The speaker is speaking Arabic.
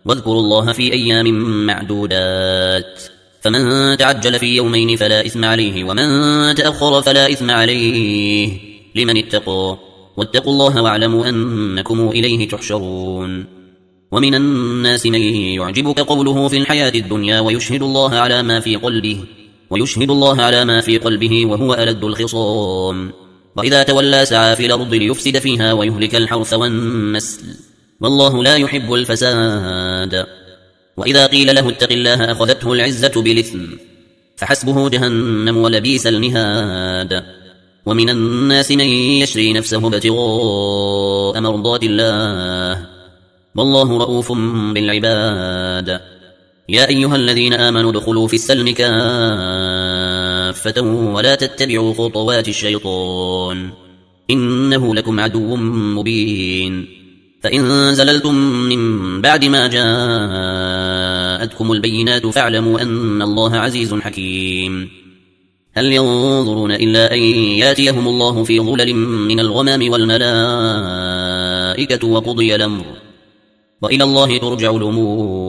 واذكروا الله في أيام معدودات، فمن تعجل في يومين فلا إثم عليه، ومن تأخر فلا إثم عليه، لمن اتقى. واتقوا الله واعلموا أنكم إليه تحشرون. ومن الناس من يعجبك قوله في الحياة الدنيا ويشهد الله على ما في قلبه وهو ألد الخصام، وإذا تولى سعى في الأرض ليفسد فيها ويهلك الحرث والنسل، والله لا يحب الفساد. وإذا قيل له اتق الله أخذته العزة بالإثم، فحسبه جهنم ولبئس المهاد. ومن الناس من يشري نفسه ابتغاء مرضات الله، والله رؤوف بالعباد. يا أيها الذين آمنوا ادخلوا في السلم كافة ولا تتبعوا خطوات الشيطان، إنه لكم عدو مبين. فإن زللتم من بعد ما جاءتكم البينات فاعلموا أن الله عزيز حكيم. هل ينظرون إلا أن ياتيهم الله في ظلل من الغمام والملائكة وقضي الأمر، وإلى الله ترجع الأمور.